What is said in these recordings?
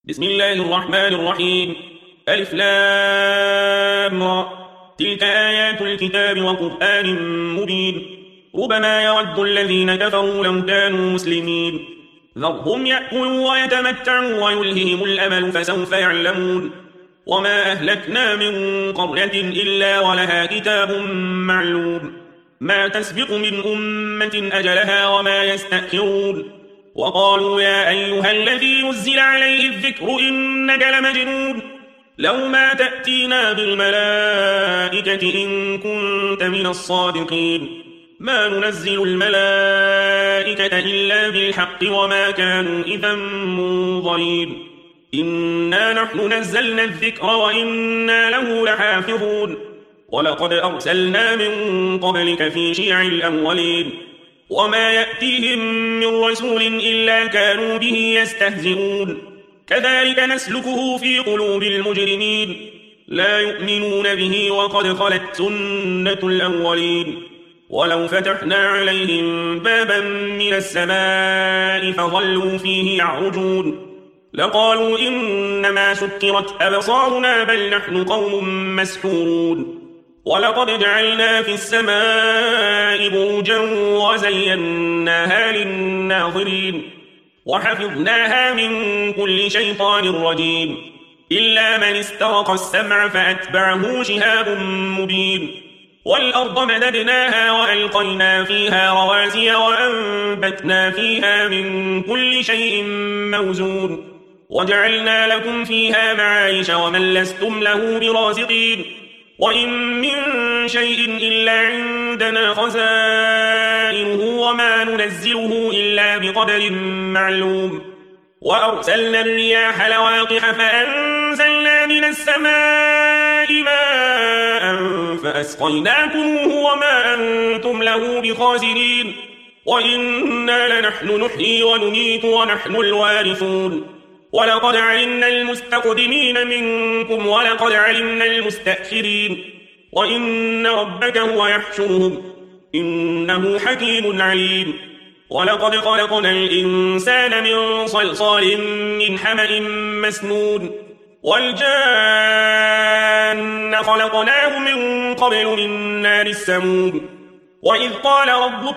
بسم الله الرحمن الرحيم. ألف لام را. تلك آيات الكتاب وقرآن مبين. ربما يود الذين كفروا لو كانوا مسلمين. ذرهم يأكلوا ويتمتعوا ويلههم الأمل فسوف يعلمون. وما أهلكنا من قرية إلا ولها كتاب معلوم. ما تسبق من أمة أجلها وما يستأخرون. وقالوا يا أيها الذي نزل عليه الذكر إنك لمجنون. لو ما تأتينا بالملائكة إن كنت من الصادقين. ما ننزل الملائكة إلا بالحق وما كانوا إذا منظرين. إنا نحن نزلنا الذكر وإنا له لحافظون. ولقد أرسلنا من قبلك في شيع الأولين. وما يأتيهم من رسول إلا كانوا به يستهزئون. كذلك نسلكه في قلوب المجرمين. لا يؤمنون به وقد خلت سنة الأولين. ولو فتحنا عليهم بابا من السماء فظلوا فيه يعرجون لقالوا إنما سكرت أبصارنا بل نحن قوم مسحورون. ولقد جعلنا في السماء بروجا وزيناها للناظرين. وحفظناها من كل شيطان رجيم إلا من استرق السمع فأتبعه شهاب مبين. والأرض مددناها وألقينا فيها رواسي وأنبتنا فيها من كل شيء موزون. وجعلنا لكم فيها معايش ومن لستم له برازقين. وإن من شيء إلا عندنا خزائنه وما ننزله إلا بقدر معلوم. وأرسلنا الرياح لواقح فأنزلنا من السماء ماء فأسقيناكموه وما أنتم له بخازنين. وإنا لنحن نحيي ونميت ونحن الوارثون. ولقد علمنا المستقدمين منكم ولقد علمنا المستأخرين. وإن ربك هو يحشرهم إنه حكيم عليم. ولقد خلقنا الإنسان من صلصال من حمأ مسنون. والجان خلقناه من قبل من نار السموم. وإذ قال ربك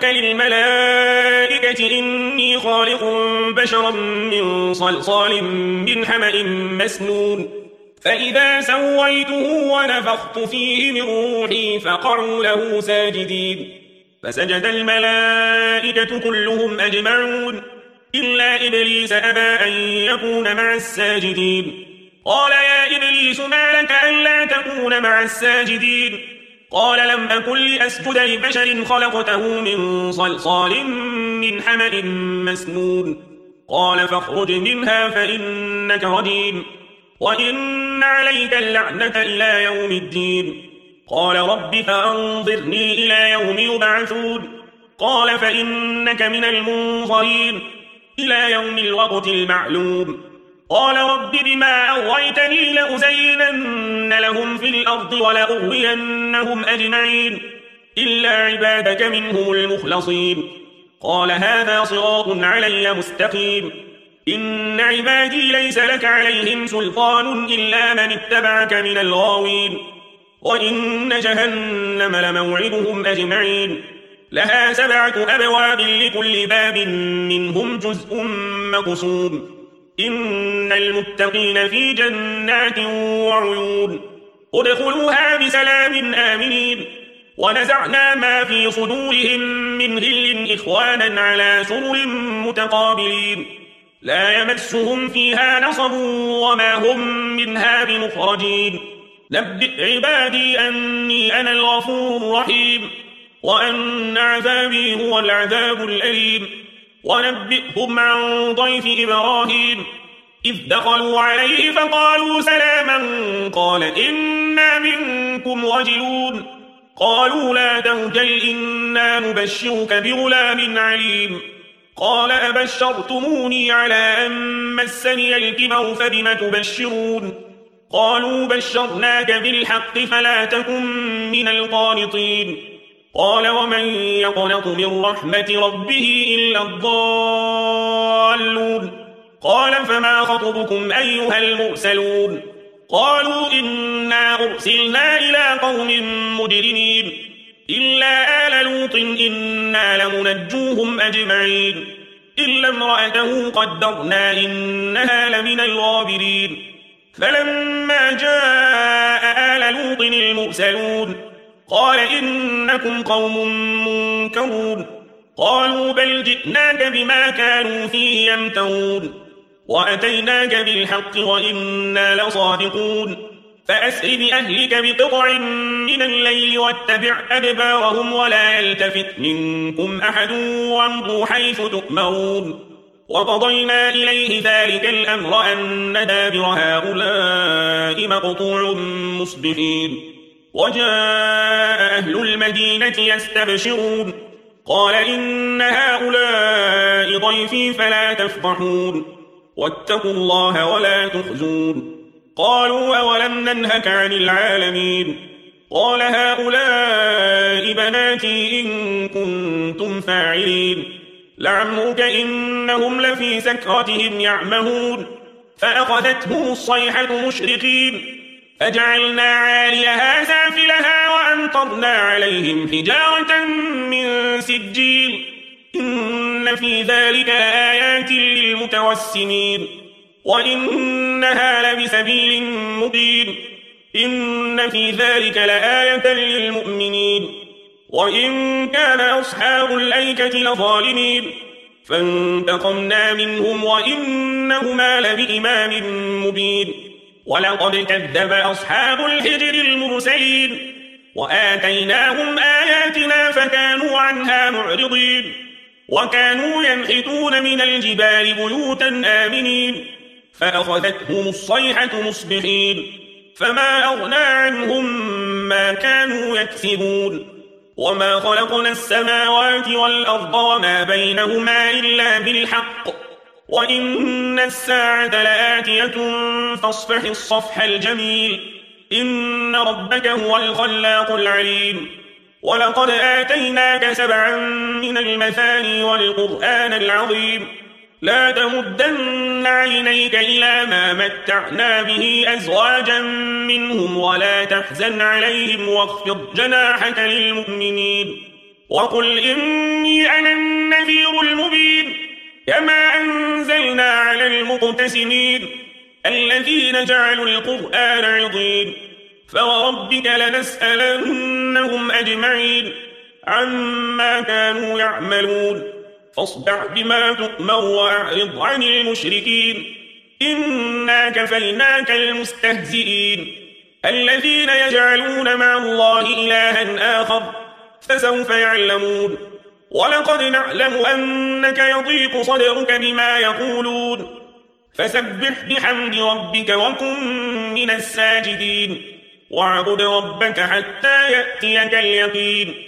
للملائكة إني خالق بشرا من صلصال من حمأ مسنون. فإذا سويته ونفخت فيه من روحي فقعوا له ساجدين. فسجد الملائكة كلهم أجمعون إلا إبليس أبى أن يكون مع الساجدين. قال يا إبليس ما لك ألا تكون مع الساجدين؟ قال لم أكن لأسجد لبشر خلقته من صلصال من حمأ مسنون. قال فاخرج منها فإنك رجيم وإن عليك اللعنة إلى يوم الدين. قال رب فأنظرني إلى يوم يبعثون. قال فإنك من المنظرين إلى يوم الوقت المعلوم. قال رب بما أغويتني لأزينن لهم في الأرض ولأغوينهم أجمعين إلا عبادك منهم المخلصين. قال هذا صراط علي مستقيم. إن عبادي ليس لك عليهم سلطان إلا من اتبعك من الغاوين. وإن جهنم لموعدهم أجمعين. لها 7 أبواب لكل باب منهم جزء مقسوم. إن المتقين في جنات وعيون. ادخلوها بسلام آمنين. ونزعنا ما في صدورهم من غل إخوانا على سرر متقابلين. لا يمسهم فيها نصب وما هم منها بمخرجين. نبئ عبادي أني أنا الغفور الرحيم وأن عذابي هو العذاب الأليم. ونبئهم عن ضيف إبراهيم إذ دخلوا عليه فقالوا سلاما قال إنا منكم وجلون. قالوا لا توجل إنا نبشرك بغلام عليم. قال أبشرتموني على أن مسني الكبر فبم تبشرون. قالوا بشرناك بالحق فلا تكن من القانطين. قال ومن يقنط من رحمة ربه إلا الضالون. قال فما خطبكم أيها المرسلون قالوا إنا أرسلنا إلى قوم مجرمين إلا آل لوط إنا لمنجوهم أجمعين إلا امرأته قدرنا إنها لمن الغابرين فلما جاء آل لوط المرسلون قال إنكم قوم منكرون قالوا بل جئناك بما كانوا فيه يمترون وأتيناك بالحق وإنا لصادقون فأسر بأهلك بقطع من الليل واتبع أدبارهم ولا يلتفت منكم أحد وامضوا حيث تؤمرون وقضينا إليه ذلك الأمر أن دابر هؤلاء مقطوع مصبحين وجاء أهل المدينة يستبشرون قال إن هؤلاء ضيفي فلا تفضحون واتقوا الله ولا تخزون قالوا أولم ننهك عن العالمين قال هؤلاء بناتي إن كنتم فاعلين لعمرك إنهم لفي سكرتهم يعمهون فأخذتهم الصيحة مشرقين فجعلنا عاليها سافلها وأمطرنا عليهم حجارة من سجيل إن في ذلك آيات للمتوسمين وإنها لبسبيل مبين إن في ذلك لآية للمؤمنين وإن كان أصحاب الأيكة لظالمين فانتقمنا منهم وإنهما لبإمام مبين ولقد كذب أصحاب الحجر المرسلين وآتيناهم آياتنا فكانوا عنها معرضين وكانوا ينحتون من الجبال بيوتا آمنين فأخذتهم الصيحة مصبحين فما أغنى عنهم ما كانوا يكسبون وما خلقنا السماوات والأرض وما بينهما إلا بالحق وإن الساعة لآتية فاصفح الصفح الجميل إن ربك هو الخلاق العليم ولقد آتيناك 7 من المثاني والقرآن العظيم لا تمدن عينيك إلى ما متعنا به أزواجا منهم ولا تحزن عليهم واخفض جناحك للمؤمنين وقل إني أنا النذير المبين كما أنزلنا على المقتسمين الذين جعلوا القرآن عضين فوربك لنسألنهم أجمعين عما كانوا يعملون فاصدع بما تؤمر وأعرض عن المشركين إنا كفيناك المستهزئين الذين يجعلون مع الله إلها آخر فسوف يعلمون ولقد نعلم أنك يضيق صدرك بما يقولون فسبح بحمد ربك وكن من الساجدين واعبد ربك حتى يأتيك اليقين